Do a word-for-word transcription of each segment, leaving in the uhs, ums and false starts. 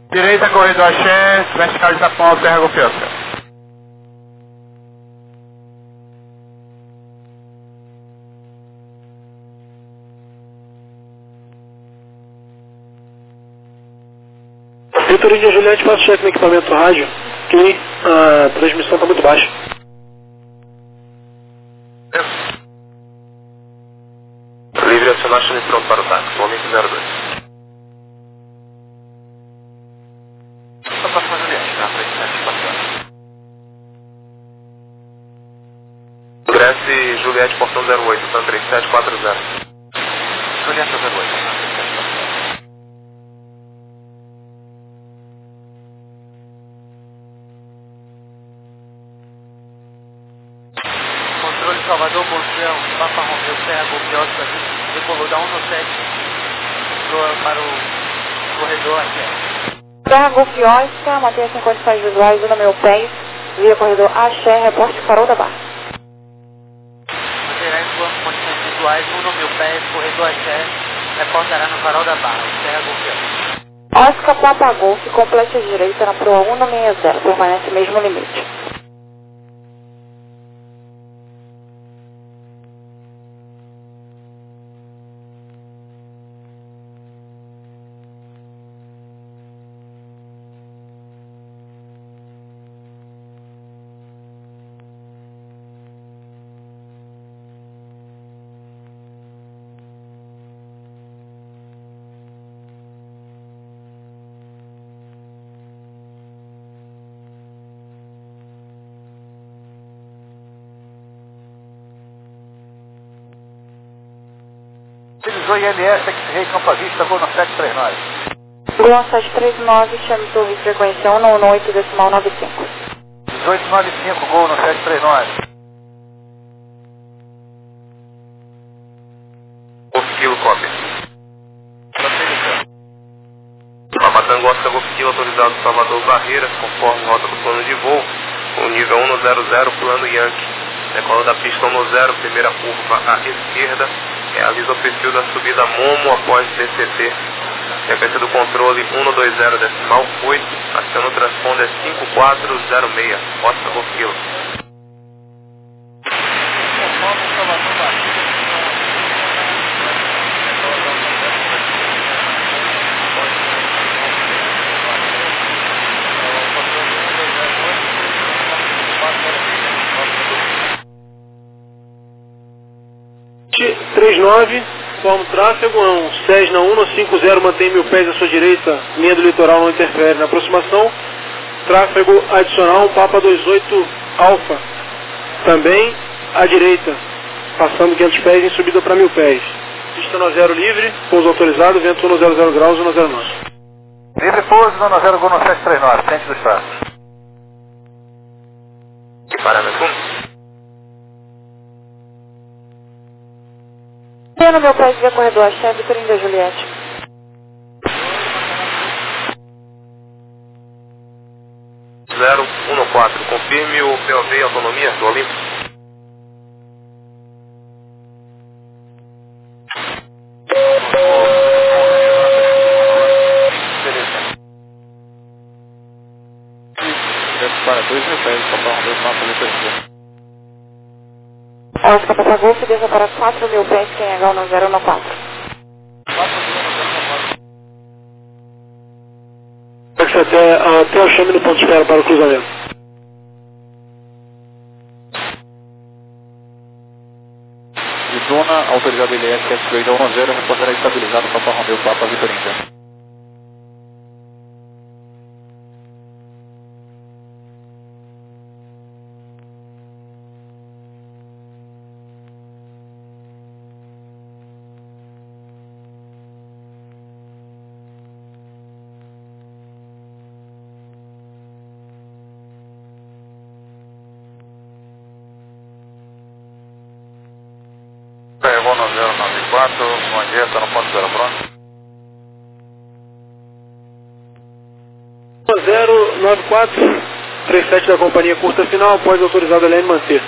Direita, corredor Axé, vertical de Tapão, Serra Golfe Oscar. Vitor Índia Juliette, faço cheque no equipamento rádio, que a transmissão está muito baixa. Livre acionar chame pronto para o táxi, momento zero dois. Só próxima Juliette, na frente sete quatro. Ingresse Juliette, portão zero oito, Santa três sete quatro zero. Juliette zero oito, Santa três sete quatro zero. Controle Salvador, Bolsão, Papa Romeu, Serra Golfe Oscar, decolou da um no sete para o corredor Axé. Serra Golfe Oscar, mantenha-se em condições visuais, uno mil pés, via corredor Axé, reporte Farol da Barra. Manterá em condições visuais, uno mil pés, corredor Axé, reportará no Farol da Barra, Serra Golfe Oscar. Oscar Papa Golf, complete à direita na Proa cento e sessenta, permanece mesmo limite. Utilizou I M S, X-Ray, Campo à Vista, voo no sete três nove. Gol sete três nove, chame torre de frequência um um oito, decimal nove cinco. dezoito nove cinco, gol no sete três nove. Golf Kilo, cópia. Papatango, Oscar Golf Kilo, autorizado Salvador Barreiras, conforme rota do plano de voo, o nível um zero zero, plano Yankee. Decola da pista um zero, primeira curva à esquerda, realiza o perfil da subida Momo após D C T. Sequência do controle um dois zero, decimal oito, aciona o transponder cinco quatro zero seis, Oscar Golf Kilo. três nove, forma o tráfego, um Cessna um cinco zero, mantém mil pés à sua direita, linha do litoral, não interfere na aproximação. Tráfego adicional, um Papa vinte e oito Alfa, também à direita, passando quinhentos pés em subida para mil pés. Pista no zero livre, pouso autorizado, vento um zero zero graus, um zero nove. Livre pouso, no zero, gol no sete três nove, frente do estado. Que parâmetro? No meu pé via corredor Axé, Vitor Índia Juliette. zero um quatro, confirme o P O V e autonomia do Olimpo. Para dois mil pés, Papa Romeu, Papa Vitor. Oscar Papa Golf, desça para quatro mil pés, quem é H um zero um quatro. Até, até o chame no ponto de espera para o cruzamento. De zona, autorizado L S, X-Ray um zero, reportará estabilizado Papa Romeu, Papa Vitor Índia. Pegou no zero nove quatro, bom dia, está no ponto zero pronto. zero nove quatro, três sete da companhia curta final, pode autorizado L N manter.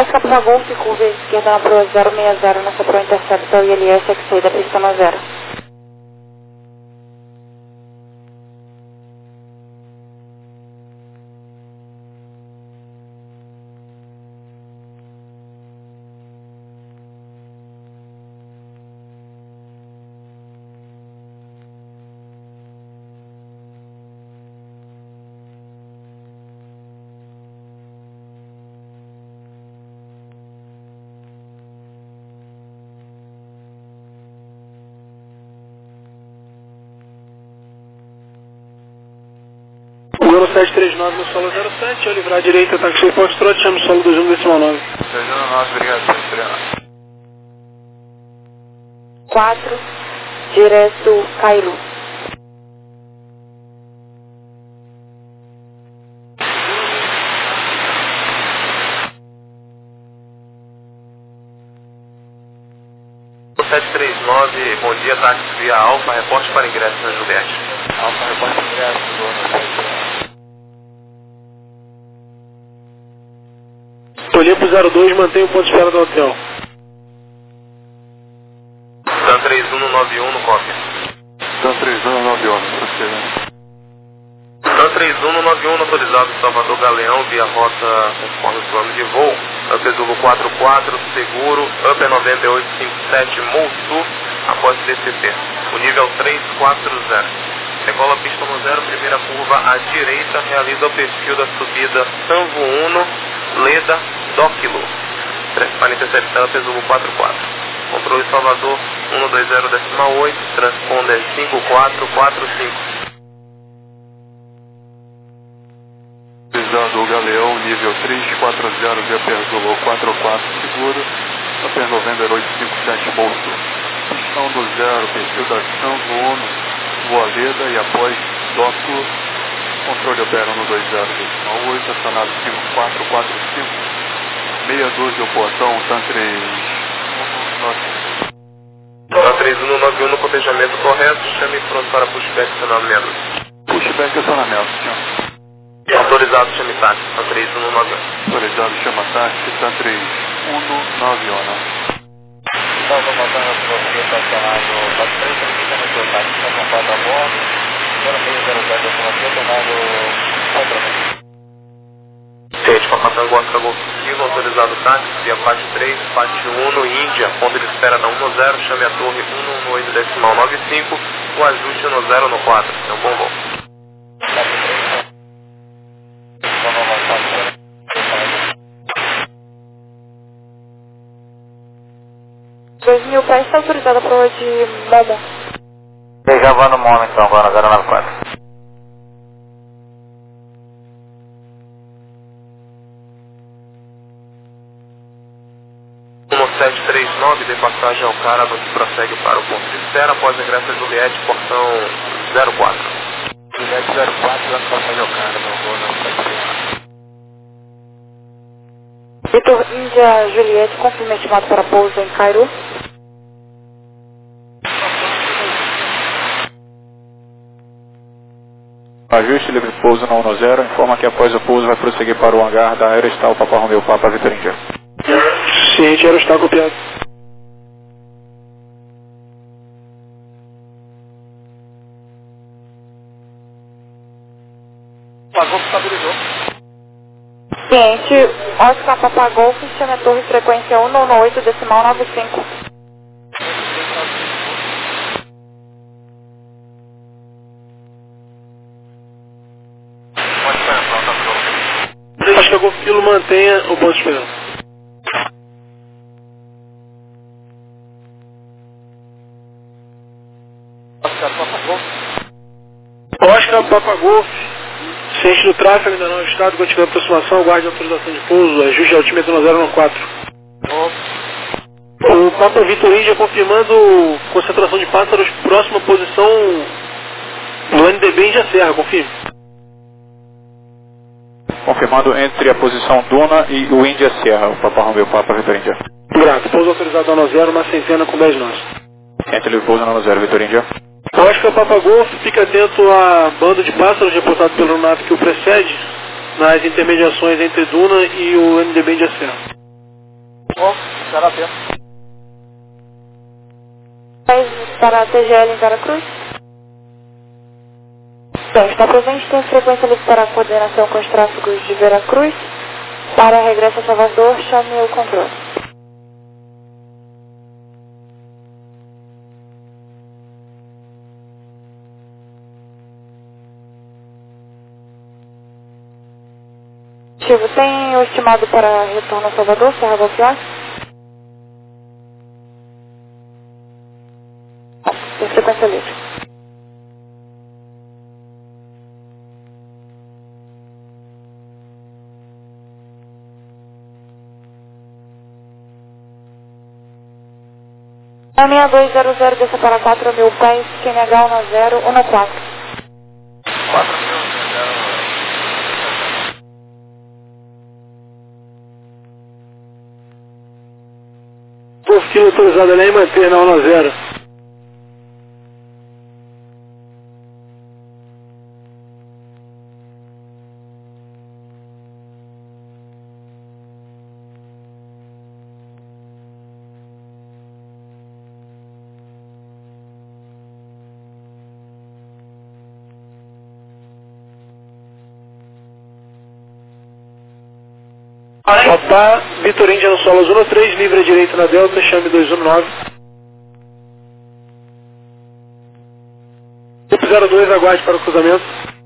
Oscar Papa Golf, curva esquerda na proa zero seis zero, nessa proa intercepta o I L S X-Ray da pista no zero. Golo sete três nove no solo zero sete, ao livrar a direita, táxi Foxtrot, chama o solo dois um decimal nove. dois um nove, obrigado, sete três nove. quatro, direto Cairo. sete três nove, bom dia, táxi via Alfa, reporte para ingresso na Juliette. Alfa, reporte para ingresso, Dona. Olhei pro zero dois, mantém o ponto de espera do hotel. Tan três um nove um no cópia. Tan três um nove um, prosseguindo. Tan três um nove um autorizado Salvador Galeão via rota conforme o plano de voo. Upper Zulu quatro quatro, seguro, Upper nove oito cinco sete, Monsu, após D C P. O nível três quatro zero. Decola a pista no zero, primeira curva à direita, realiza o perfil da subida Sanvo Uno, Leda, Dóquilo. Para interceptar Upper Zulu quatro quatro. Controle Salvador um dois zero decimal oito, transponder cinco quatro quatro cinco. Utilizando o Galeão, nível três quatro zero, via Perzolo quatro quatro, seguro, Upper nove oito cinco sete, bolso. Pistão do zero, perfil da Sanvo Uno, Voaleda e após Dóquilo, controle opera um dois zero decimal oito, acionado cinco quatro quatro cinco, meia dúzia o portão, Tan três um nove um. Tan três um nove um no cotejamento correto, chame pronto para pushback acionamento. Pushback acionamento, senhor. Autorizado, chame táxi, Tan três um nove um. Autorizado, chama táxi, Tan três um nove um. Então, vamos botar no você estacionado quatro três, verificando o seu táxi, estação quatro a bordo, zero seis zero zero, informação tomado contra. Gente, Papa Tango Oscar Golf Kilo, autorizado táxi, via parte três, parte um, Índia, ponto de espera da um zero, chame a torre um um oito decimal nove cinco, o ajuste no zero no quatro, é um bom voo. dois mil pés está autorizada a prova de Momo. Já vou no Momo então, agora zero nove quatro. um sete três nove, de passagem ao Caraba, que prossegue para o ponto de espera após ingresso a Juliette, portão zero quatro. Juliette zero quatro, vai passagem ao Caraba, não vou não pode. Vitor Índia Juliette, confirma estimado para pouso em Cairo. Ajuste livre pouso na um zero, informa que após o pouso vai prosseguir para o hangar da Aerostar Papa Romeo Papa Vitor Índia. Ciente, Aerostar copiado. Pagou, estabilizou. Ciente, Oscar Papa Golf, chame a torre frequência um um oito decimal nove cinco. Acho que a Golf Kilo mantenha o ponto de espera. Oscar Papa Golf. Oscar Papa Golf, ciente do tráfego, ainda não ajustado, continua a aproximação, aguarde a autorização de pouso, ajuste altímetro no zero um quatro. O Papa Vitor Índia confirmando concentração de pássaros, próxima posição no N D B Índia Serra, confirme. Confirmando entre a posição Duna e o Índia Serra, o Papa Romeo Papa Vitor Índia. Grato, pouso autorizado na zero, uma centena com dez nós. Entre livre pouso na zero, Vitor Índia. Oscar Papa Golf, fica atento à banda de pássaros reportado pelo NAP que o precede, nas intermediações entre Duna e o N D B Índia Serra. Bom, será tempo. Para a T G L em Veracruz. Bem, está presente, tem frequência livre para a coordenação com os tráfegos de Veracruz. Para regresso a Salvador, chame o controle. Positivo, tem o estimado para retorno a Salvador, Serra Golfiar? Tem frequência livre. A seis dois zero zero desça para quatro mil pés, Q N H um zero um quatro. quatro mil, Por quilo autorizado ali, manter na um zero. Papá, Vitor Índia no solo zona três, livre à direita na Delta, chame dois um nove. zero dois, aguarde para o cruzamento.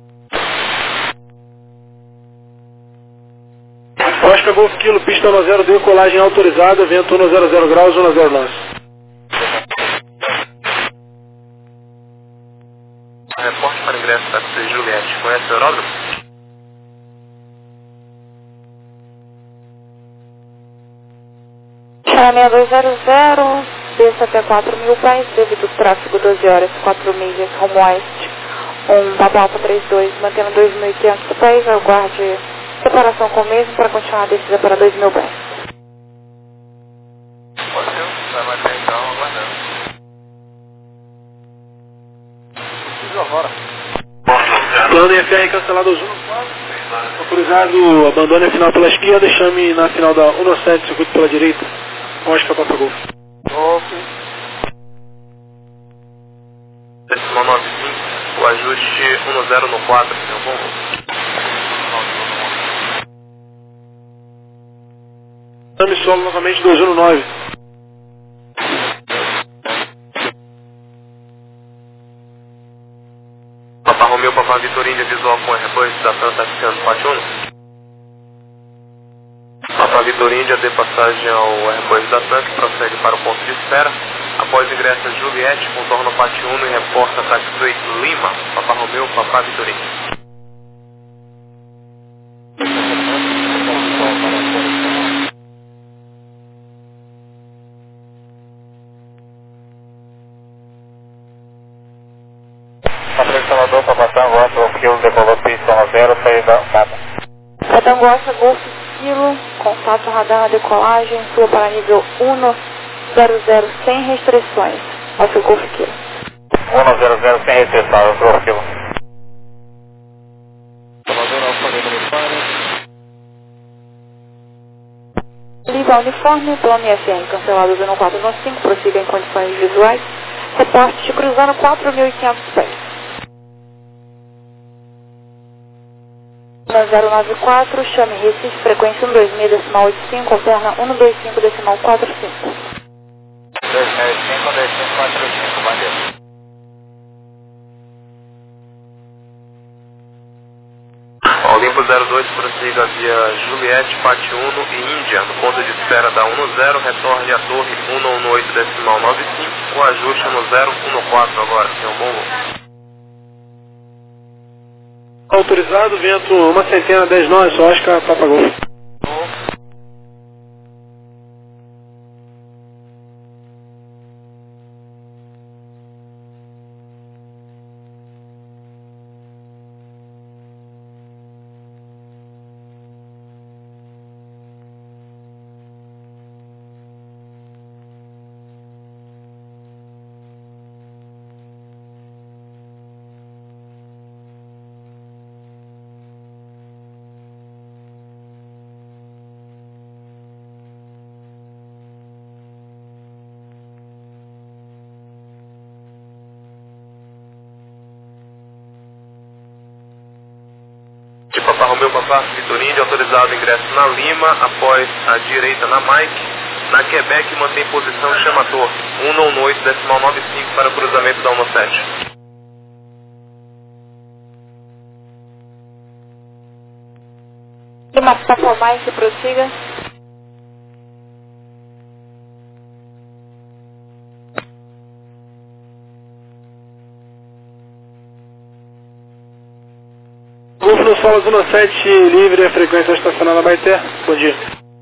Oscar Golf Kilo, pista um zero, decolagem autorizada, vento um zero zero graus, um zero nove. Reporte para ingresso da Taxi Juliette. Conhece o aeródromo? seis dois zero zero, desça até quatro mil pés, devido ao tráfego doze horas, quatro milhas, rumo oeste, um Papa Alfa trinta e dois, mantendo dois mil e quinhentos pés, aguarde separação com o mesmo para continuar a descida para dois mil pés. Pode ser, vai manter então, aguardando. Preciso agora. Plano F R cancelado ao um quatro. Autorizado, abandone a final pela esquerda, chame na final da um sete, circuito pela direita. Oscar Papa Golf. Ok. Decimal nove cinco, o ajuste um zero no quatro, seu bom. Chame solo novamente dois um nove. Papa Romeu, Papa Vitor Índia, visual com Airbus da Santa Taxiano Patuno. Papa Vitor Índia, dê passagem ao Airbus da T A M, prossegue para o ponto de espera. Após ingressa Juliette, contorna o Pátio um e reporta Taxi Lima. Papa Romeu, Papa Vitor Índia. Patrulha Salvador, para passar agora para o quilo, decolou pista um zero, saída dada. Catangoça, Golf Kilo, contato radar na decolagem, sua para nível um zero zero sem restrições. Oscar Golf Kilo. um zero zero sem restrição, eu sou o quilo. Salvador, Alfa Livre uniforme, plano I F R cancelado zero quatro cinco, prossiga em condições visuais. Reporte cruzando quatro mil e quinhentos pés. um zero nove quatro, chame Recife, frequência um dois seis decimal oito cinco, alterna um dois cinco decimal quatro cinco. dois seis cinco, dois cinco quatro cinco, bandeira. Olimpo zero dois, prossiga via Juliette, Pátio um e Índia. No ponto de espera da um zero, retorne à torre um um oito decimal nove cinco, o ajuste um zero um quatro agora, senhor Bongo. Autorizado, vento uma centena, dez nós, Oscar Papa Golf. Romeu Papa, Vitor Índia, autorizado ingresso na Lima, após a direita na Mike. Na Quebec, mantém posição, chama torre. um nono oito, decimal nove cinco para o cruzamento da um sete. Lima Papa Mike, prossiga. Golfo no solo zona sete, livre, a frequência estacionada Baité. Bom dia.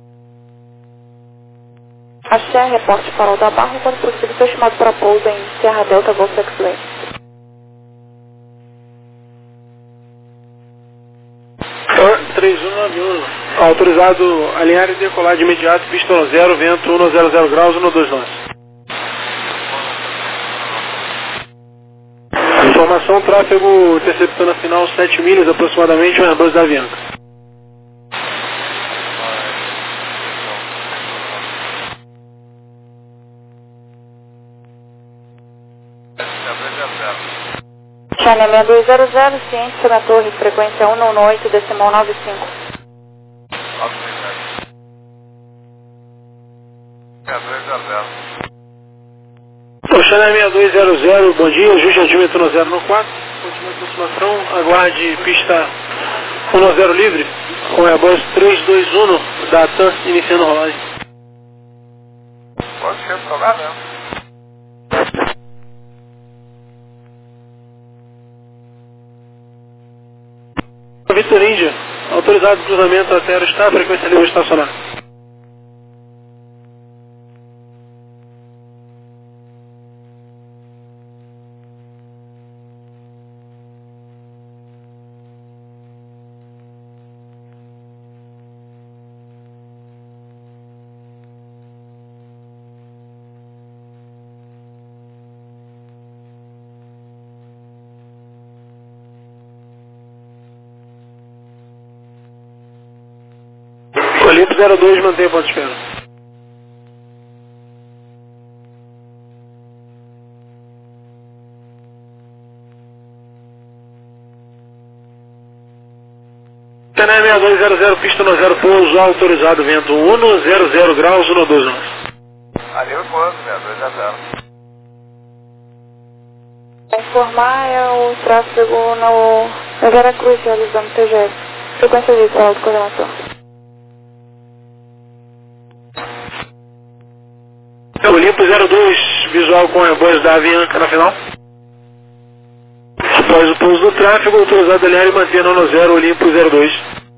Axé, reporte Farol da Barra, quando possível, foi chamado para pouso em Serra Delta, Golf X-Play. três um nove um, autorizado alinhar e decolar de imediato, pista no zero, vento um zero zero graus, um dois nove. Informação, tráfego interceptando a final sete milhas, aproximadamente, o Airbus da Avianca. China seis dois zero zero, ciente na torre, frequência um nono oito, decimal nove cinco. China seis dois zero zero, bom dia, ajuste altímetro no zero no quatro, continua a aproximação, aguarde pista um zero livre, com a Airbus três dois um da TAM iniciando a rolagem. Pode ser sobrado, né? Vitor Índia, autorizado cruzamento até aerostar, frequência livre estacionar. Olimpo zero dois, mantém o ponto de espera. Cané seis dois zero zero, pista no zero, pouso autorizado, vento um zero zero graus, um dois nove. Ali eu posso, seis dois zero zero. Para informar é o tráfego no, na Vera Cruz, realizando T G S. Frequência visual do coordenador. Olimpo zero dois, visual com a Airbus da Avianca na final. Após o pouso do tráfego, autorizado a alinhar e manter no zero, Olimpo zero dois.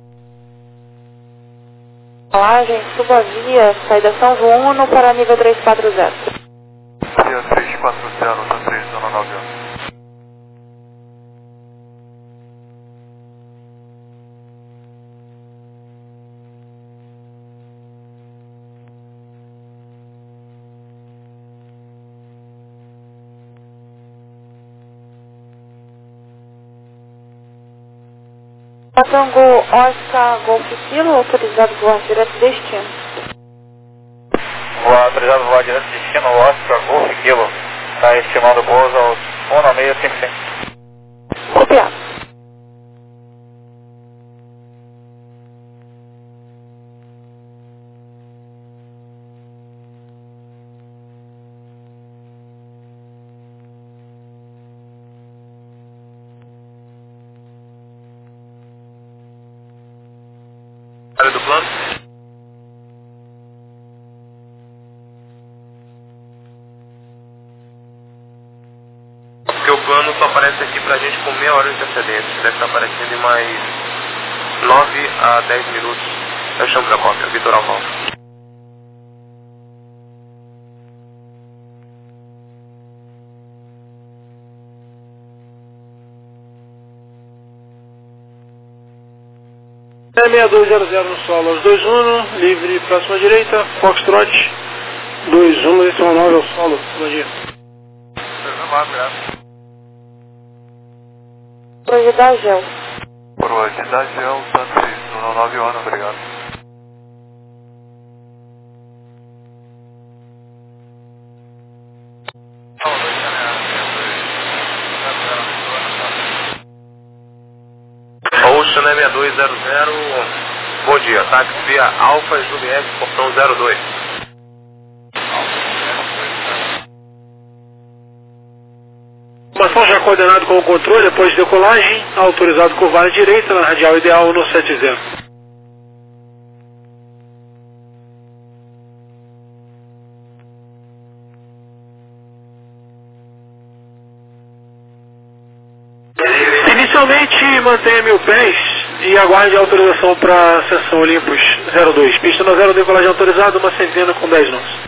Rolagem, suba a via, saída São João para nível três quatro zero. Via três quatro zero, na três, zona nove um. Tango Oscar Golf Kilo, autorizado voar direto destino. Voar autorizado voar direto destino, Oscar Golf Kilo. Está estimando pouso aos um seis cinco cinco. Copiado. Do plano. Porque o plano só aparece aqui pra gente com meia hora de antecedência. Deve estar aparecendo em mais nove a dez minutos. Eu chamo pra cópia, Vitor Alval. seis dois zero zero no solo aos dois um, livre próxima direita, Foxtrot dois um, decimal nove ao solo, bom dia. Proje da Gel. Proje da Gel, tá três, zona nove um, obrigado. Ocean é seis dois zero zero, bom dia, táxi via Alfa Juliette, portão zero dois. Informação já coordenado com o controle, depois de decolagem, autorizado curvar à direita na radial ideal no setenta. Inicialmente mantenha mil pés e aguarde a autorização para ascensão Olympus zero dois. Pista na zero, decolagem autorizada, uma centena com dez nós.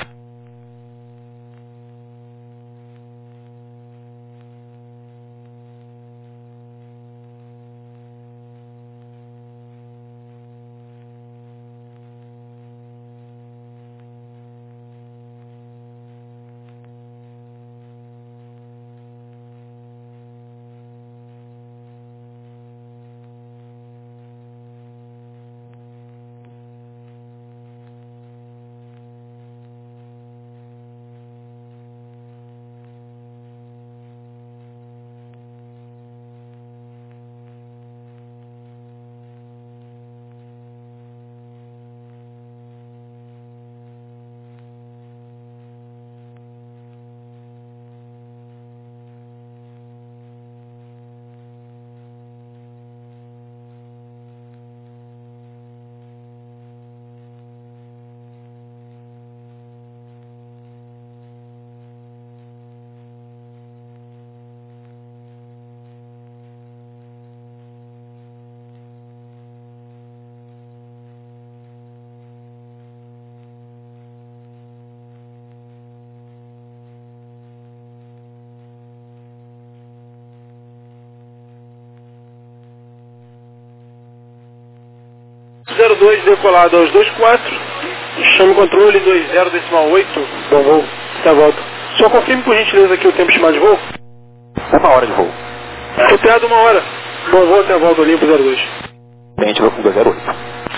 zero dois decolado aos vinte e quatro, chame o controle dois zero decimal oito, bom voo, até a volta. Só confirme por gentileza aqui o tempo estimado de voo. Uma hora de voo. Copiado uma hora, bom voo até a volta, Olimpo zero dois. Bem, a gente vai com dois zero oito.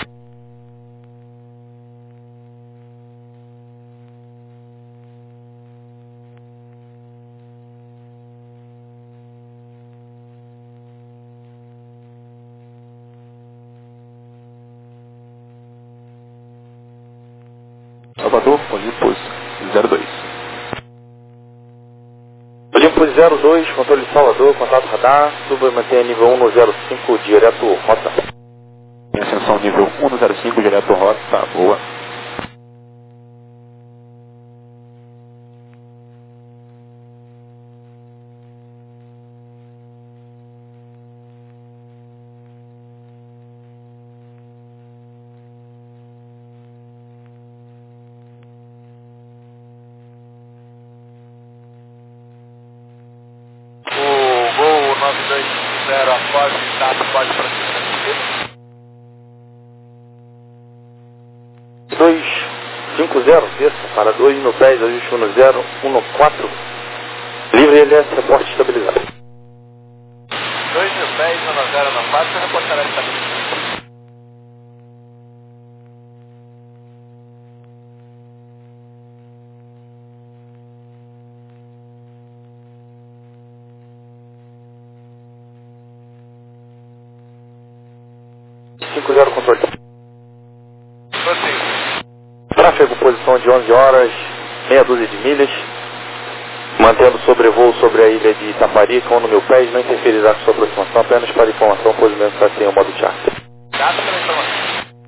Salvador, Olympus zero dois. Olympus zero dois, controle de Salvador, contato radar, suba e mantenha nível um no zero cinco, direto rota. Ascensão nível um no zero cinco, direto rota, tá, boa. nove dois zero, após o estado, pode prosseguir. dois cinco zero, terça, para dois no dez, ajuste um no zero, um no quatro. Livre L S, reporte estabilizado. dois no dez, um no zero, no quatro, reportará estabilizado. cinco zero, controle. Prossigo. Tráfego, posição de onze horas, meia dúzia de milhas. Mantendo sobrevoo sobre a ilha de Itaparica, um no mil pés, não interferirá com sua aproximação, apenas para informação, pois o mesmo está sem o modo charter. Data pela informação.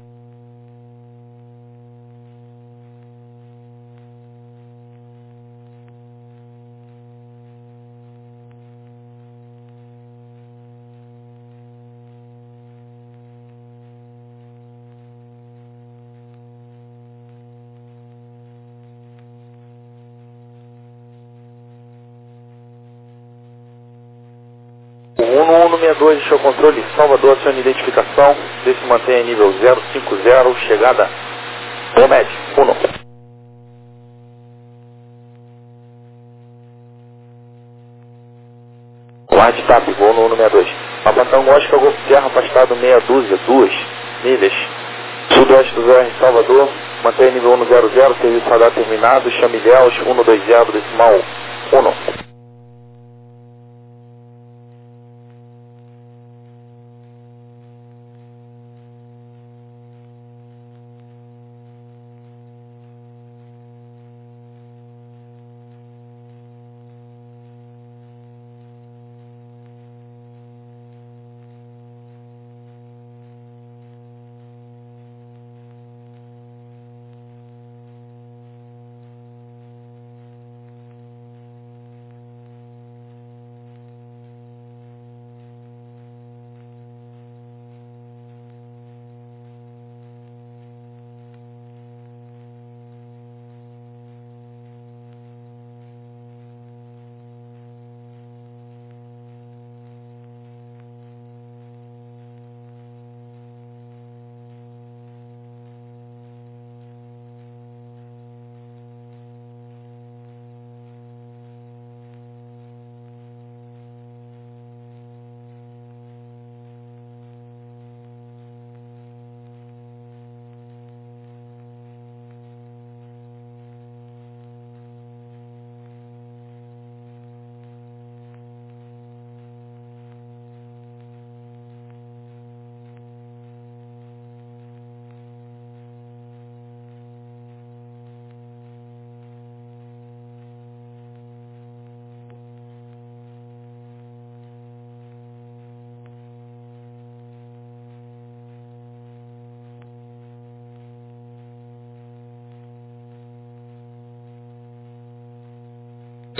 O um no um no sessenta e dois, deixa o controle, Salvador, acione identificação, desse mantenha nível zero cinco zero, chegada Omed, um. Guarde TAP, voo no um no sessenta e dois. Abantão Oscar, Golfo Sierra, afastado meia dúzia, duas milhas. Sudoeste do R Salvador, mantenha nível um no zero zero, serviço radar terminado, chame Ilhéus, um no dois zero, decimal um.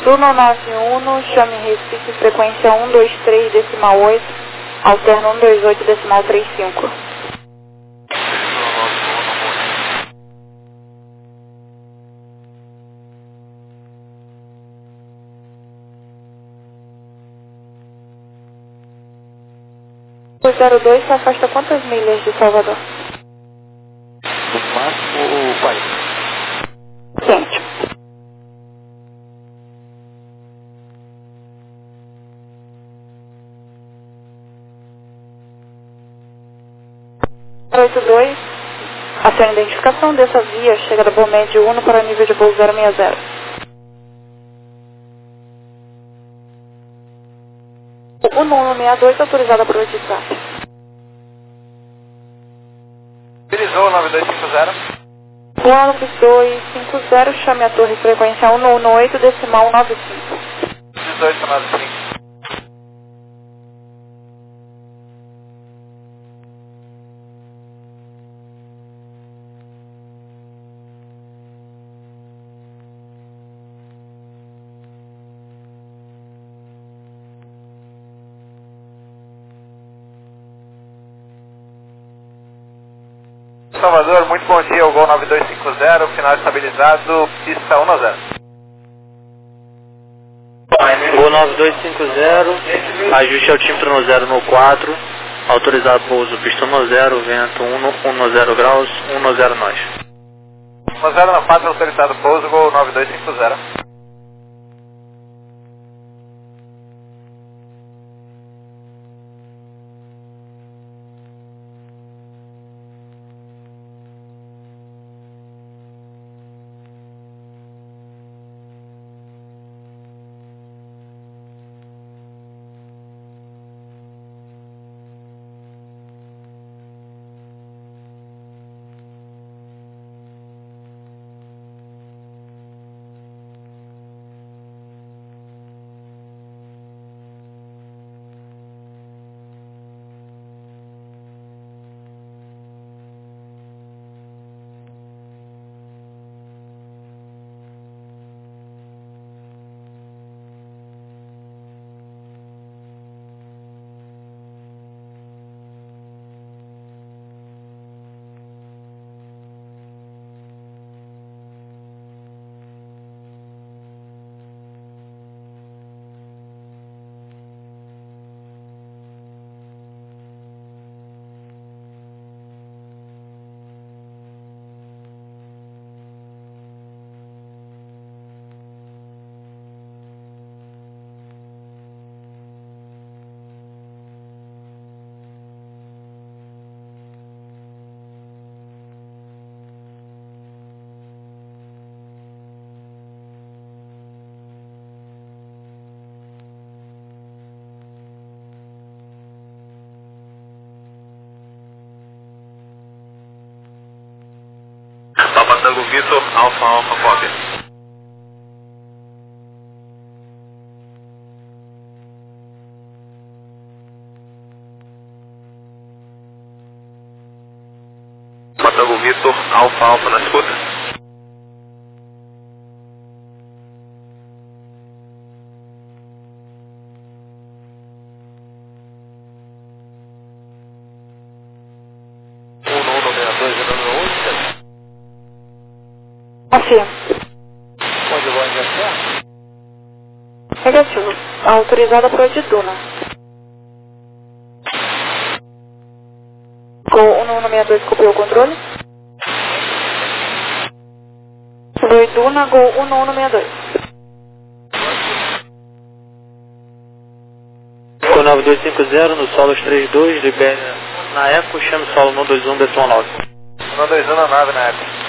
Uno nove um, chame Recife, frequência um dois três, decimal oito, alterno um dois oito, decimal trinta e cinco. O zero dois se afasta quantas milhas de Salvador? No máximo, quarenta. Ciente. zero oito dois, a sua identificação dessa via chega da Bomed Uno para o nível de voo zero seis zero. O Uno um seis dois autorizada para o WhatsApp. Utilizou nove dois cinco zero. nove dois cinco zero, chame a torre frequência um um oito, decimal nove cinco. dezoito nove cinco. Salvador, muito bom dia, o Gol nove dois cinco zero, final estabilizado, pista um zero. Gol nove dois cinco zero, ajuste altímetro no zero no quatro, autorizado pouso, pista um zero, vento um zero graus, um zero nós. um zero no quatro, autorizado pouso, Gol nove dois cinco zero. Papa Tango Vitor, Alfa Alfa Cópia. Papa Tango Vitor, Alfa Alfa na escuta. Confirmo. Onde vou ingressar? Negativo. Autorizada para o Duna. Gol um um seis dois, copiou o controle. Foi Duna, Gol um um seis dois. Gol nove dois cinco zero, no solo três dois, libere na Eco, chame solo um dois um, decimal nove. um dois um na nave na época.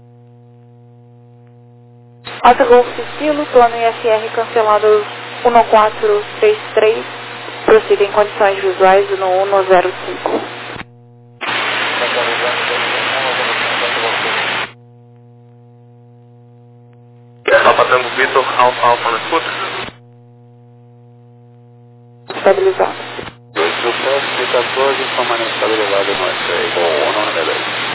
Alta Golf Sicilo, plano I F R cancelado um quatro três três, prossiga em condições visuais no um zero cinco. Papa Tango Vitor, Alfa Alfa na escuta. Estabilizado. dois mil sete, quatorze, permanente estabilizado no S três, com um nove dois.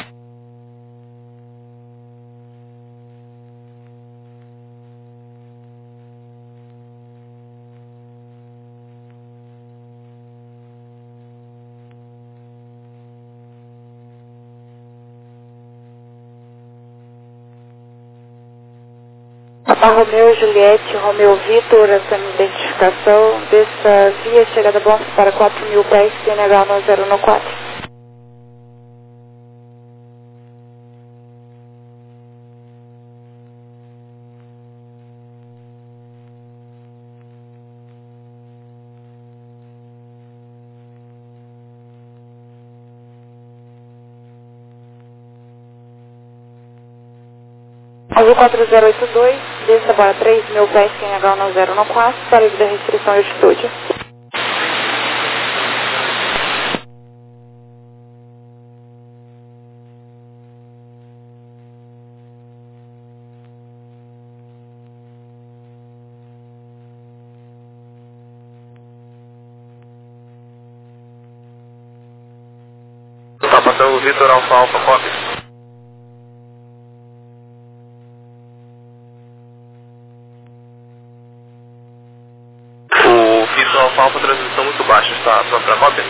Papa Romeu, Juliette, Romeu Vitor, essa é a minha identificação dessa via chegada Bonfim para quatro mil pés, C N H nove zero um quatro. Azul quatro zero oito dois, desça para três mil pés, Q N H nove zero um quatro, para a restrição e altitude. Tá passando o Vitor Alfa Alfa, copy. O Vitor Alfa Alfa, transmissão muito baixa, está pronto para cópia?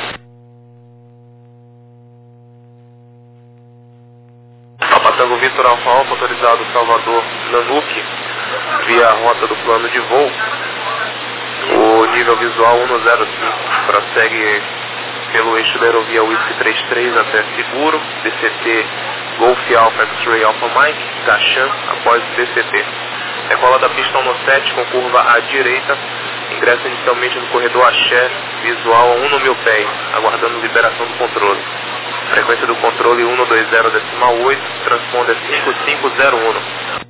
Tá passando o Vitor Alfa Alfa, autorizado Salvador Nanuque, via rota do plano de voo. O nível visual um zero cinco, prossegue pelo eixo da aerovia Whisky trinta e três até Seguro, D C T Golf Alpha X-Ray Alpha Mike, Gachan, após D C T. Decola da pista um sete com curva à direita, ingressa inicialmente no corredor Axé, visual a um mil pés, aguardando liberação do controle. Frequência do controle um dois zero decimal oito, transponder cinco cinco zero um.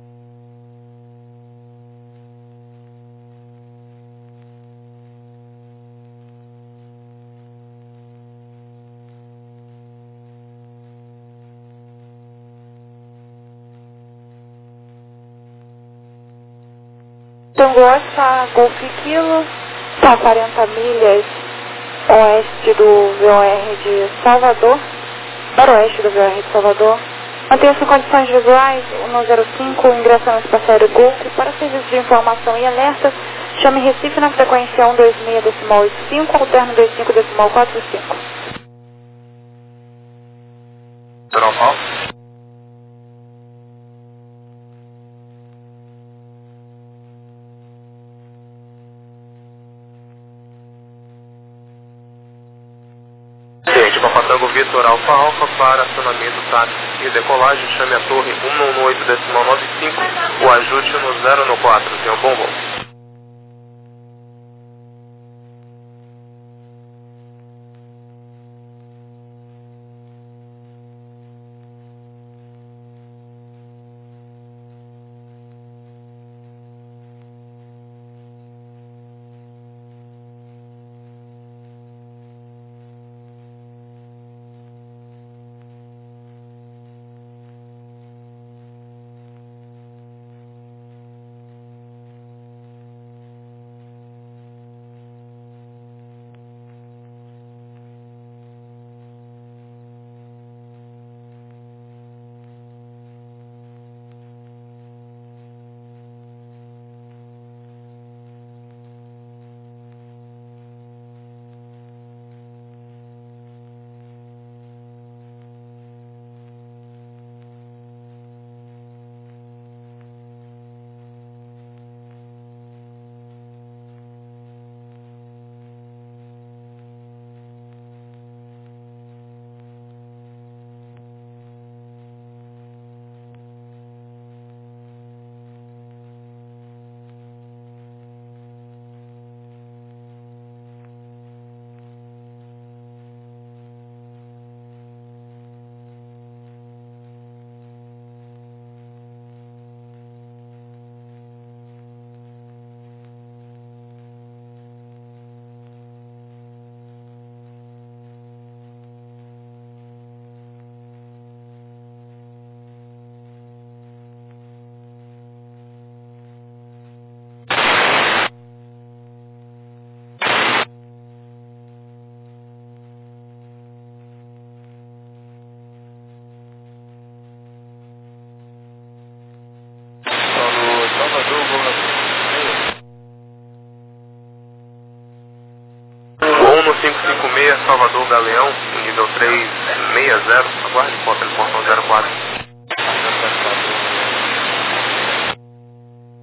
Tango Alfa, Golf Kilo, está a quarenta milhas oeste do V O R de Salvador, para oeste do V O R de Salvador. Mantenha-se em condições visuais, um zero cinco, ingressa no espaço aéreo Golf. Para serviço de informação e alerta, chame Recife na frequência um dois seis decimal oito cinco, alterno dois cinco decimal quatro cinco. Normal. Papatango Vitor Alfa Alfa para acionamento táxi e decolagem, chame a torre um oito decimal nove cinco, o ajuste no zero um quatro, tenha um bom voo. cinco cinco seis, Salvador Galeão, nível três seis zero, aguarde porta de portão zero quatro.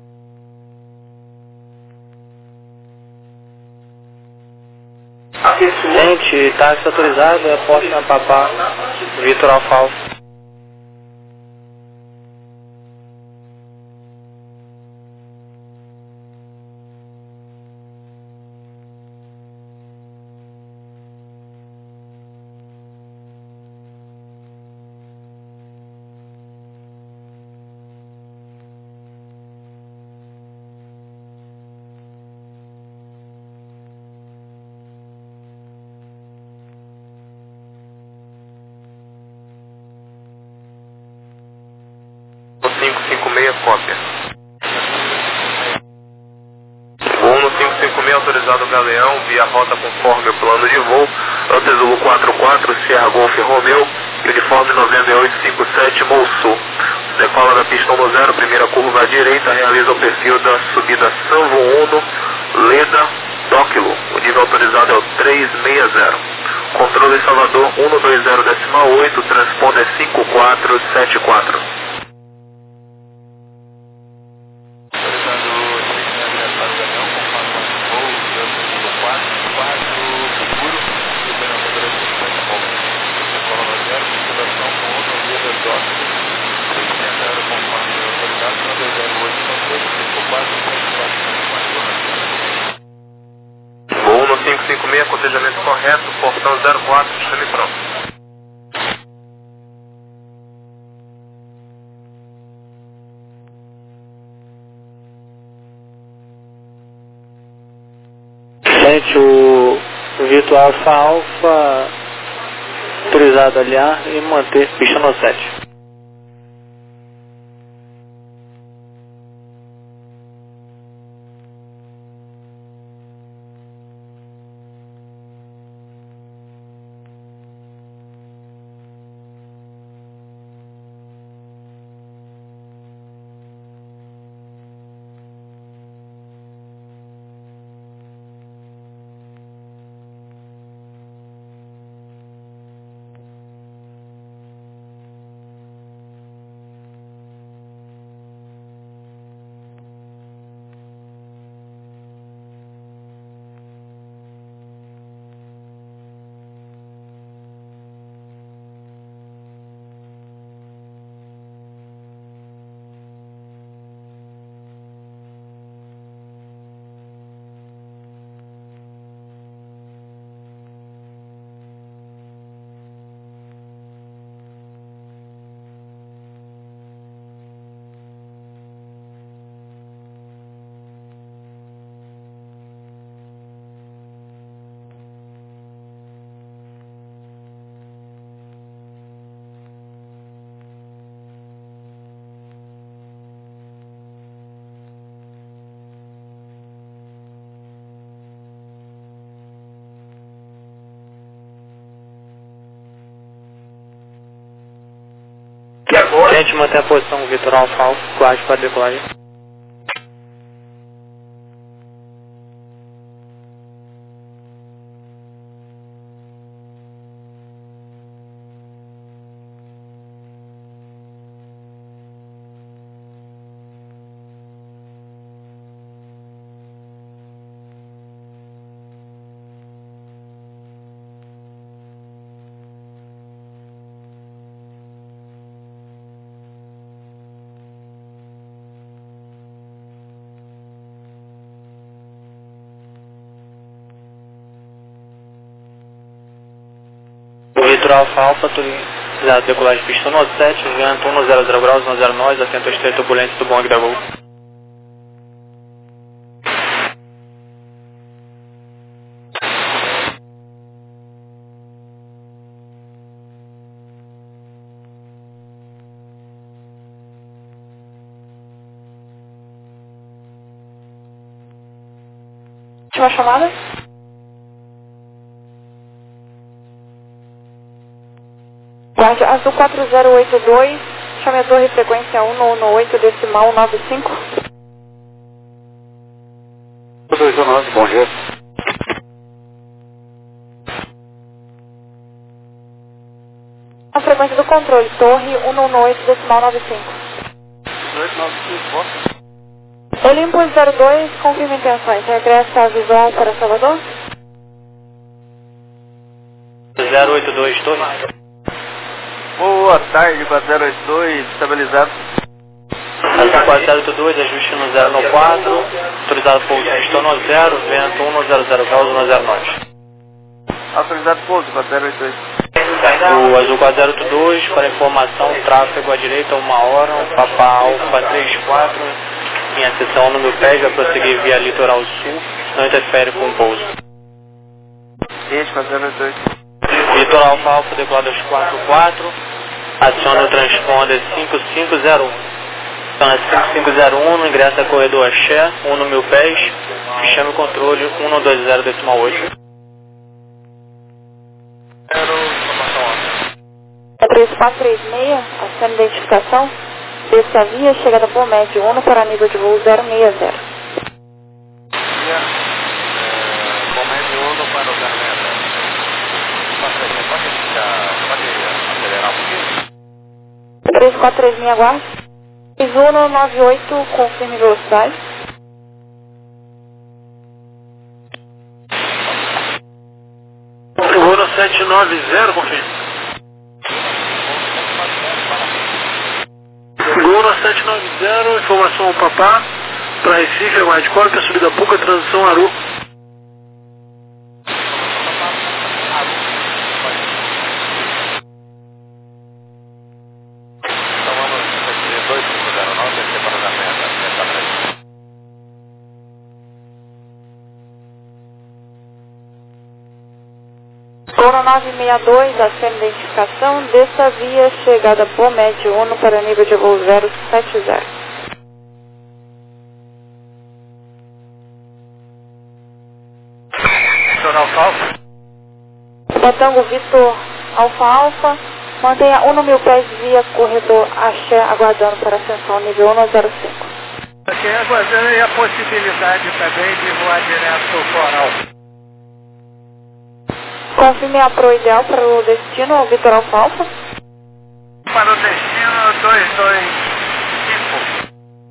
Gente, táxi autorizado, aposta na Papá, Vitor Alfa Alfa. cinco cinco seis, cópia. Voo no cinco cinco seis autorizado Galeão, via rota conforme o plano de voo, Antezulu quatro quatro, Sierra Golf Romeu, uniforme nove oito cinco sete, Sul. Decola da pista um zero, primeira curva à direita, realiza o perfil da subida Sanvo um, Leda, Dóquilo. O nível autorizado é o três seis zero. Controle Salvador um dois zero decimal oito, transponder cinco quatro sete quatro. Voo no cinco cinco seis, cotejamento correto, portão zero quatro, chame pronto. Gente, o Vitor Alfa Alfa autorizado a alinhar e manter pista no sete. Gente, manter a posição Vitor Alfa Alfa, guarde para decolagem. Vitor Alfa Alfa, autorizado decolagem pista no sete, vento um zero zero graus, um zero nós, atento ao estreito turbulência do Bong da Gol. Última chamada. Guarde azul quatro zero oito dois, chame a torre frequência um um oito decimal nove cinco. dois nove, bom dia. A frequência do controle, torre um um oito decimal nove cinco. oito nove cinco, Olympus zero dois, confirma intenções. Regressa a visual para Salvador. zero oito dois, Torre. Boa tarde, quatro zero oito dois, estabilizado. Azul quatro zero oito dois, ajuste no zero no quatro, autorizado pouso, pistão no zero, vento um zero zero graus, um zero nove. Autorizado pouso, quatro zero oito dois. O Azul quatro zero oito dois, para informação, tráfego à direita, uma hora, um Papa Alfa três quatro, em acessão no meu pé, vai prosseguir via litoral sul, não interfere com o pouso. Este, quatro zero oito dois. Litoral Alfa Alfa, decolado aos quatro quatro, aciona o transponder cinco cinco zero um. Então é cinco cinco zero um, ingressa corredor Axé, um no mil pés, chame o controle um não dois zero decimal oito. É três quatro três seis, acena identificação, desce a via, chegada por médio um para nível de voo zero seis zero. Via, é, com médio um para o zero seis zero. Pode, pode acelerar um pouquinho? três quatro três seis, aguarde. Uno nove oito, confirme velocidade. Uno sete nove zero, confirme. Uno sete nove zero, informação ao Papá, para Recife, aguarde cópia, subida Puca, transição Aru. Uno nove seis dois, acena identificação, desça a via, chegada por médio um para nível de voo zero sete zero. Batango Vitor Alfa Alfa, mantenha um mil pés via corredor Axé, aguardando para ascensão nível um zero cinco. Aqui aguardando aí a possibilidade também de voar direto para o Coral. Confirme a pro ideal para o destino, Vitor Alfa Alfa. Para o destino dois dois cinco.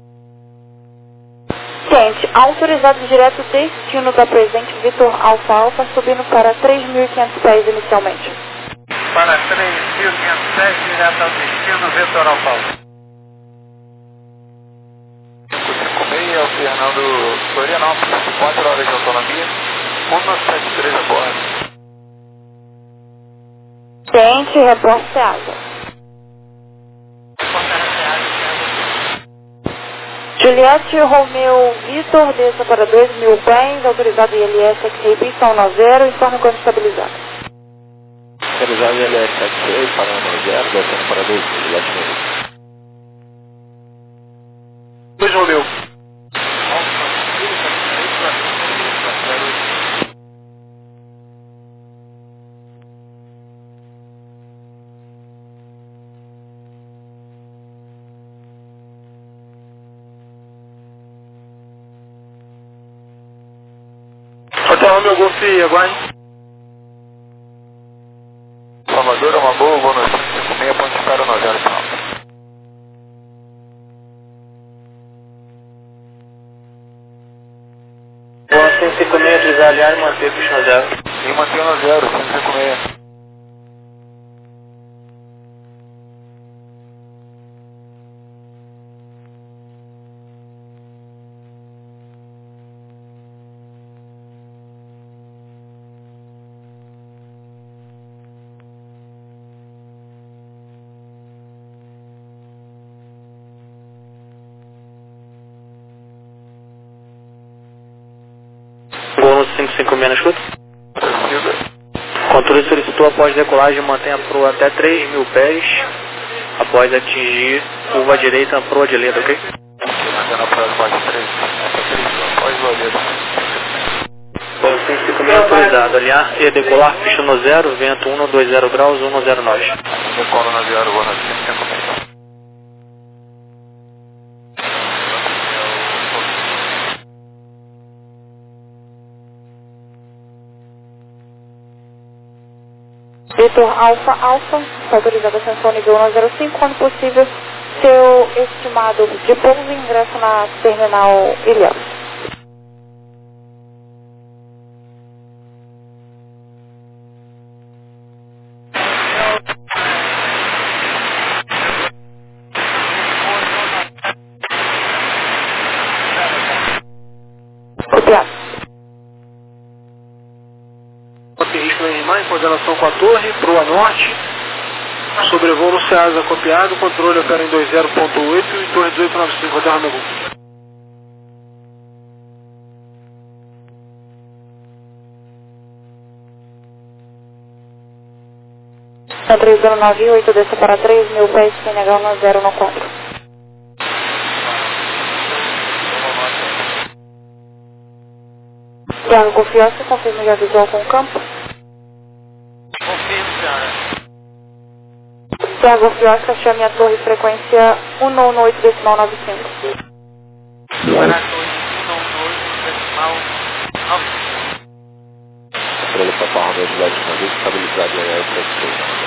Gente, autorizado direto destino da presente Vitor Alfa Alfa, subindo para três mil e quinhentos pés inicialmente. Para três mil e quinhentos pés, direto ao destino Vitor Alfa Alfa. cinco cinco seis, é o Fernando Florianópolis, quatro horas de autonomia, um sete três a bordo. Gente, reporte asa. Juliette Romeu Vitor, desça para dois mil pés, autorizado I L S X R P, pistão no zero, informe quando estabilizado. Autorizado I L S X seis, parando no zero, descendo para dois mil, Juliette Romeu. dois Romeu. Hotel Romeu Golf, aguarde. Salvador é uma boa, boa noite, cinco seis, ponto de espera no zero final. Boa cinco cinco seis, utilizar aliar e manter pista no zero. E manter no zero, cinco cinco seis. Gol cinco cinco seis, escuta. Controle solicitou após decolagem, mantenha a proa até três mil pés, após atingir curva direita, proa de leda, ok? Mantendo a proa após três, após o leda. Gol cinco cinco seis autorizado, alinhar e decolar, pista no zero, vento um dois zero graus, um zero nove. Decola no zero, boa noite, cinco cinco seis. Vitor Alfa Alfa, autorizado a ascensão nível um zero cinco, quando possível, seu estimado de pouso e ingresso na terminal Ilhéus. coordenação com a torre, proa norte, sobrevoo no Ceasa copiado, controle opera em dois zero ponto oito e torre dezoito noventa e cinco, até Romeu Golf. três zero nove oito, desça para três mil pés, C N H um zero um quatro. Thiago Confiança, confirma já visual com o campo. Confirmo, senhora. Thiago Confiança, chame a torre frequência um nove oito decimal nove cinco. Para a torre um nove oito decimal nove cinco. Controle Papa Romeu Juliette Navio, estabilizado em aeroporto.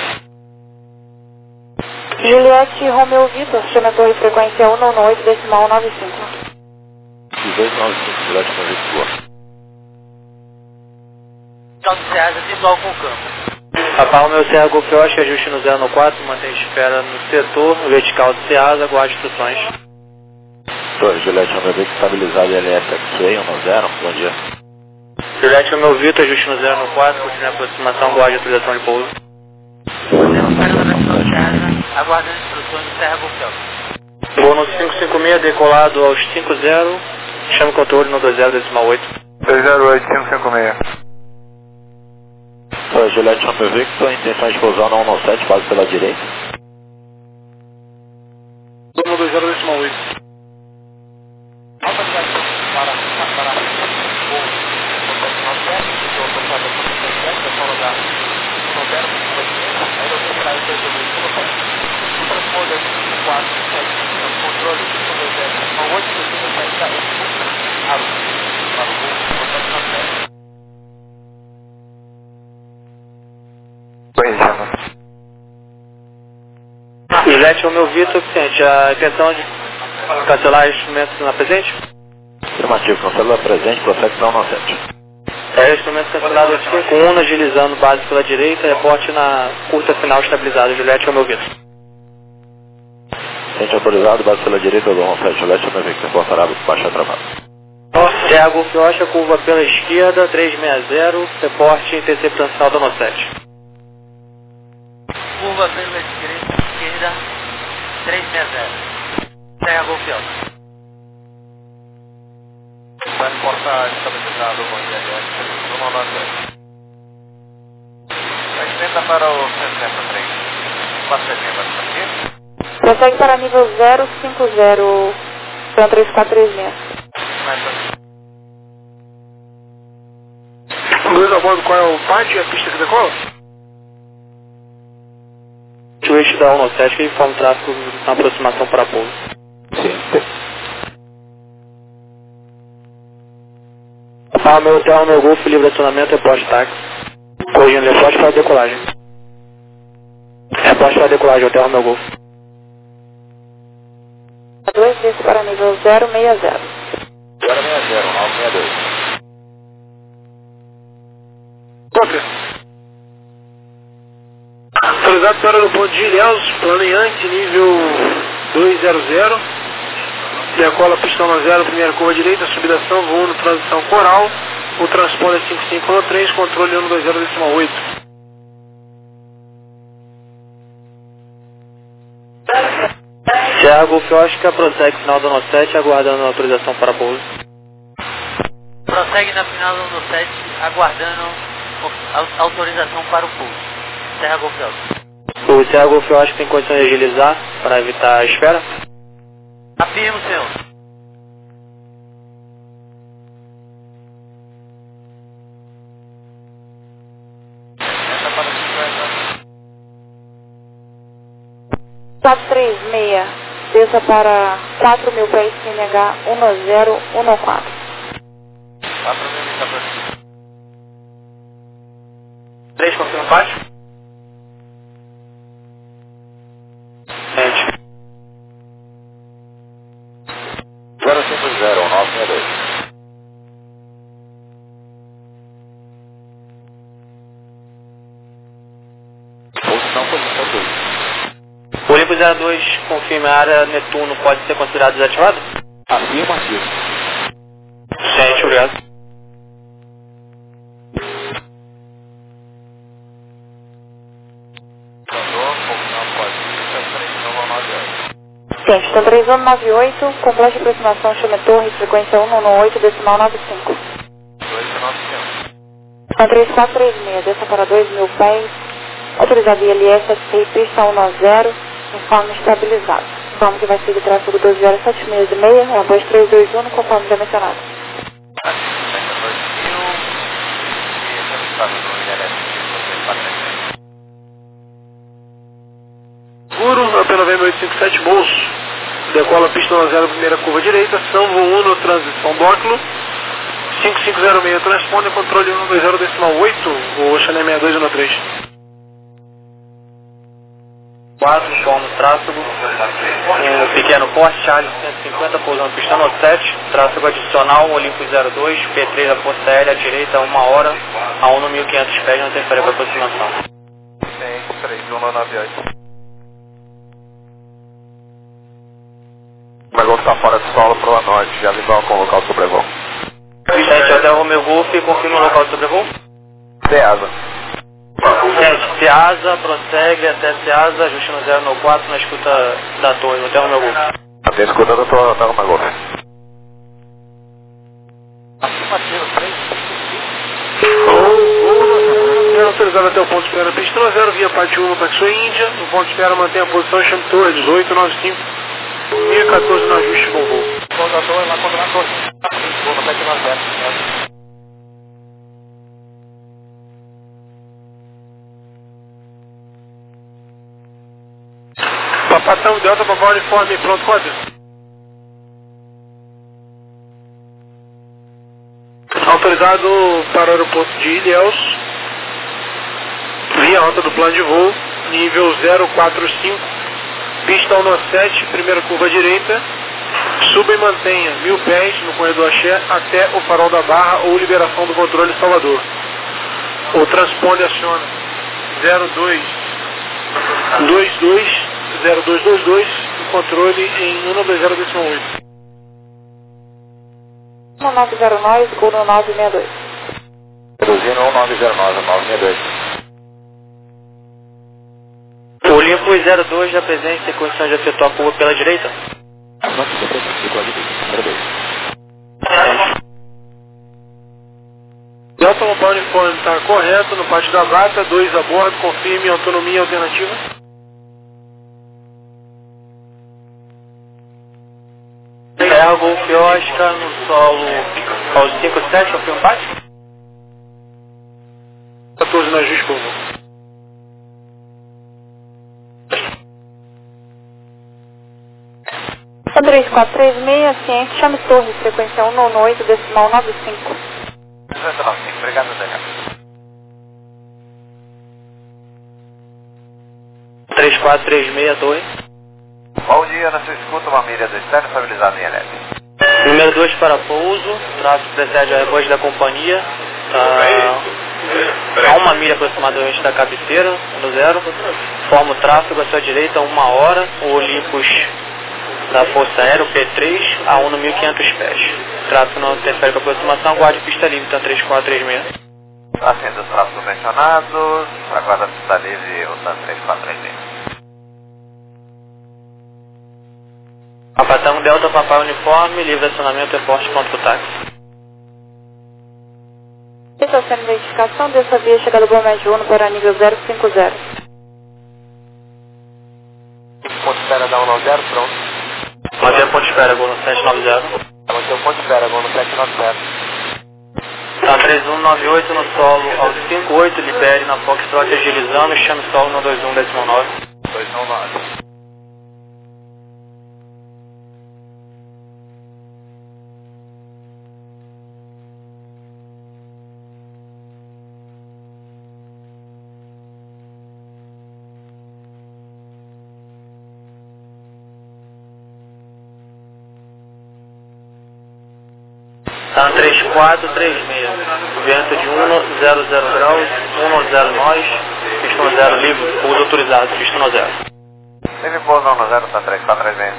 Juliette Romeu Vitor, chame a torre frequência um nove oito decimal nove cinco. dezoito nove cinco, Juliette Navio, boa. Salto Ceasa, visual com o campo. Papa Romeu Serra Golf Oscar, ajuste no zero quatro, mantém espera no setor vertical do Ceasa, aguarde instruções. Torre Juliette Romeu Vitor, estabilizado em L S X A um zero, bom dia. Juliette Romeu Vitor, ajuste no zero quatro, continue a aproximação, aguarde autorização de pouso. Fazendo para na Salto Ceasa, aguardando instruções do Serra Golf Oscar. Voo no cinco cinco seis, decolado aos cinco zero, chame o controle no dois zero decimal oito. dois zero oito cinco cinco seis. Torre Juliette Romeu Victor, intenção de pousar no um sete, base pela direita. No dois zero decimal oito. Alta ligação para para o nove sete, estou autorizado a sete, para o lugar um zero, aí eu vou tirar o dois zero oito, transporte cinco quatro sete, controle cinco dois zero, uma oito, descida saída para o contato nove sete. Juliette Romeu Vitor, ciente, a intenção de cancelar instrumentos na presente? Afirmativo, cancela presente, prossegue para um sete. É, instrumento cancelado cinco um, agilizando base pela direita, reporte na curta final estabilizada, Juliette Romeu Vitor. Ciente autorizado, base pela direita do um sete, Juliette Romeu Victor, porta arábica, baixa travada. Serra Golf Oscar, curva pela esquerda, trezentos e sessenta, reporte interceptação do um sete. Curva pela direita, esquerda, trezentos e sessenta. Serra Golf Oscar. Vai portar estabilizado com o I L S, vamos lá, sete. Extenda para o sessenta e três. quatro setenta, aqui. Prossegue para nível zero cinco zero, para três quatro três seis. Luiz a bordo, qual é o parte e a pista que decola? O eixo da um sete que informa o tráfego na aproximação para pouso. Sim. Ah, meu hotel, meu Golf, livre acionamento, reporte táxi. Corrigindo, reporte para decolagem. Reporte para decolagem, hotel, meu Golf. dois desce para nível zero seis zero. zero seis zero, nove seis dois. Cópia. Autorizado para o aeroporto de Ilhéus, plano Yankee, nível dois zero zero. Decola pistão no zero, primeira curva direita, subidação, voo no transição coral. O transponder cinco cinco um três, controle um dois zero decimal oito. Serra Golf Oscar, prossegue final do um sete, aguardando a autorização para pouso. Prossegue na final do sete, aguardando a autorização para o pouso. Serra Golf Oscar. O Serra Golf Oscar tem condições de agilizar para evitar a espera? Afirmo, senhor. quatro três seis, desça para quatro mil pés, C N H um zero um quatro. quatro mil está para três, confirma baixo. Gente. zero cinco zero, nove seis dois. Posição, posição dois. Olimpo zero dois, confirma a área Netuno pode ser considerada desativada? Afirmativo. Gente, obrigado. Ciente, então três um nove oito, complete aproximação, chame torre, frequência um um oito, decimal nove cinco. Então três quatro três seis, desça para dois mil pés, autorizado I L S, S T I, pista um zero, informe estabilizado. Informe que vai seguir tráfego doze horas, sete meses e meia, Airbus três dois um, conforme já mencionado. Seguro, pela V M oito cinco sete, bolso. Decola pista um zero, primeira curva direita, São um no transição Bóculo. cinco cinco zero seis, transponder, controle um dois zero, decimal oito, o Oceané sessenta e dois um três. quatro, forma tráfego, um pequeno porte, Charlie cento e cinquenta, pousando pista no sete, tráfego adicional, Olympus zero dois, P três da Força Aérea, à direita, uma hora, a um no mil e quinhentos pés, não interfere com a aproximação. três um nove oito. O negócio está fora de solo para o norte, já avisou com o local de sobrevoo. Gente, Hotel Romeo Golf, confirma o local de sobrevoo. Ceasa. Gente, Ceasa, prossegue até Ceasa, ajuste no zero no quatro, na escuta da torre, Hotel Romeo Golf. Até escuta do Hotel Romeo Golf. Afirmativo, três. É autorizado até o ponto de espera, pista um zero, via parte um, para sua Índia, no ponto de espera mantém a posição, chame torre dezoito nove cinco, mil e quatorze no ajuste com voo. Pousador lá contra a torre. Vou no sete nove zero. Papatão Delta, Papá Uniforme, pronto, pode? Autorizado para o aeroporto de Ilhéus, via alta do plano de voo, nível zero quatro cinco, pista um sete, primeira curva direita, suba e mantenha mil pés no corredor Axé até o farol da Barra ou liberação do controle Salvador. O transponder aciona zero dois dois dois zero dois dois dois, o controle em um dois zero decimal oito. um nove zero nove, Guru nove seis dois. Reduzindo um nove zero nove, nove seis dois. O Olympus zero dois já presente em condição de efetuar a curva pela direita. Delta Mobile Uniforme está correto, no pátio da Brata, dois a bordo, confirme autonomia alternativa. Ergo, Fiosca, no solo ao cinco sete, ao filme pátio. quatorze no ajuste com voo. três quatro três seis, ciente, chame torre, frequência um um oito, decimal nove cinco. Obrigado, Zé. três quatro três seis, torre. Bom dia, na sua escuta, uma milha do externo estabilizado em L S. Número dois para pouso, tráfego precede a Airbus da companhia. Tá a uma milha aproximadamente da cabeceira, no zero. Forma o tráfego à sua direita, uma hora. O Olympus da Força Aérea, o P três, a um no mil e quinhentos pés. Tráfego não interfere com a aproximação, guarde pista livre, então três quatro três seis. Acendo os tráfegos mencionados, aguarda a pista livre, o TAN três quatro três seis. Papatão Delta, Papai Uniforme, livre acionamento e porte ponto pro táxi. Estação de identificação dessa via, chegada do Médio um para nível zero cinco zero. Ponto de espera da um nove zero, pronto. Mantenha ponto de espera, gol no sete nove zero. Mantenha o ponto de espera, gol no sete nove zero. Tá três um nove oito no solo ao cinco oito, libere na Foxtrot agilizando, chame solo no dois um decimal nove. dois um nove. Tá três quatro três seis, vento de um zero zero graus, um zero nós, pista zero livre, pouso autorizado, pista zero. Teve pouso um zero, tá três quatro três seis.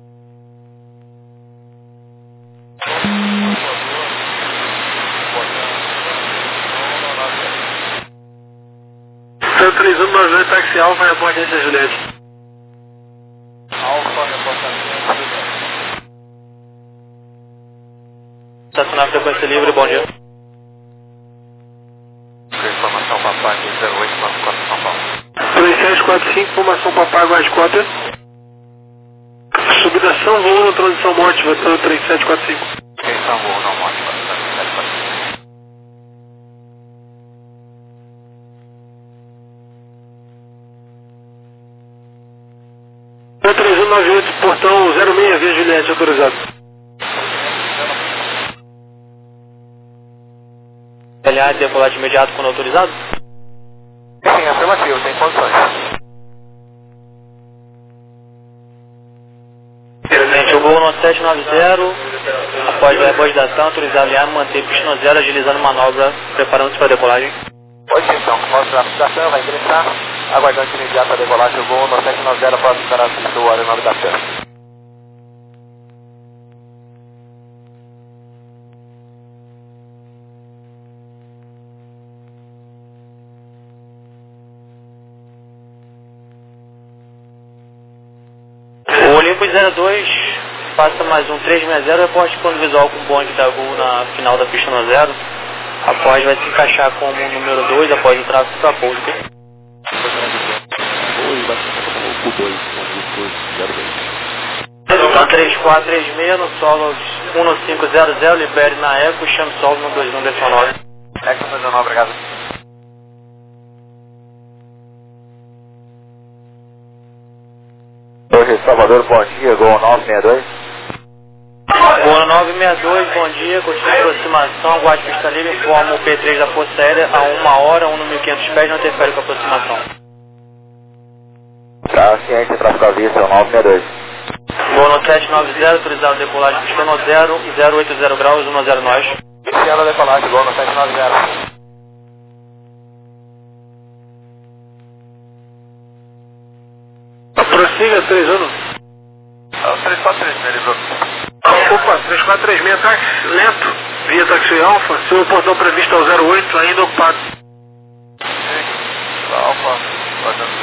Então, três um nove oito, táxi Alfa, reporte de Juliette. Alfa, reportagem. Estacionar frequência livre, bom dia. Informação Papai zero oito nove quatro São Paulo. três sete quatro cinco, informação Papai Guarda-Cópia. Subidação, voo na transição morte, votando três sete quatro cinco. Questão voo não morte, votando três sete quatro cinco. três um nove oito, portão zero seis, via Juliette, autorizado. L A, decolar de imediato quando autorizado? Sim, afirmativo, tem condições. Gente, o voo no sete nove zero, após a rebordação, autorizado L A, manter pista no zero, agilizando manobra, preparando-se para a decolagem. Hoje então, mostra a estação, vai ingressar, aguardando imediato a decolagem, o voo no sete nove zero, pode estar a pista do aeronave da Chance. O Olympus zero dois, passa mais um três seis zero, reporte plano visual com o Boeing da Gol na final da pista no zero. Após vai se encaixar como o número dois, após o tráfego para pouso. Então três quatro três seis no solo um cinco zero zero, libere na Eco, chame solo no dois um dezenove. Eco dois nove, obrigado. Hoje Salvador, bom dia, Gol nove seis dois. Gol nove seis dois, bom dia, continua a aproximação, aguarde pista livre, informa o P três da Força Aérea a uma hora, um no mil e quinhentos pés, não interfere com a aproximação. Tá, ciência, tráfego à vista, nove seis dois. Gol no sete nove zero, autorizado decolagem, pista no zero, zero oito zero graus, um zero nós. Iniciando a decolagem, Gol no sete nove zero. Prossiga, três um. três quatro três seis, livrou. Opa, três quatro três seis, táxi, lento, via táxi Alfa, seu portão previsto ao zero oito, ainda ocupado. Alfa,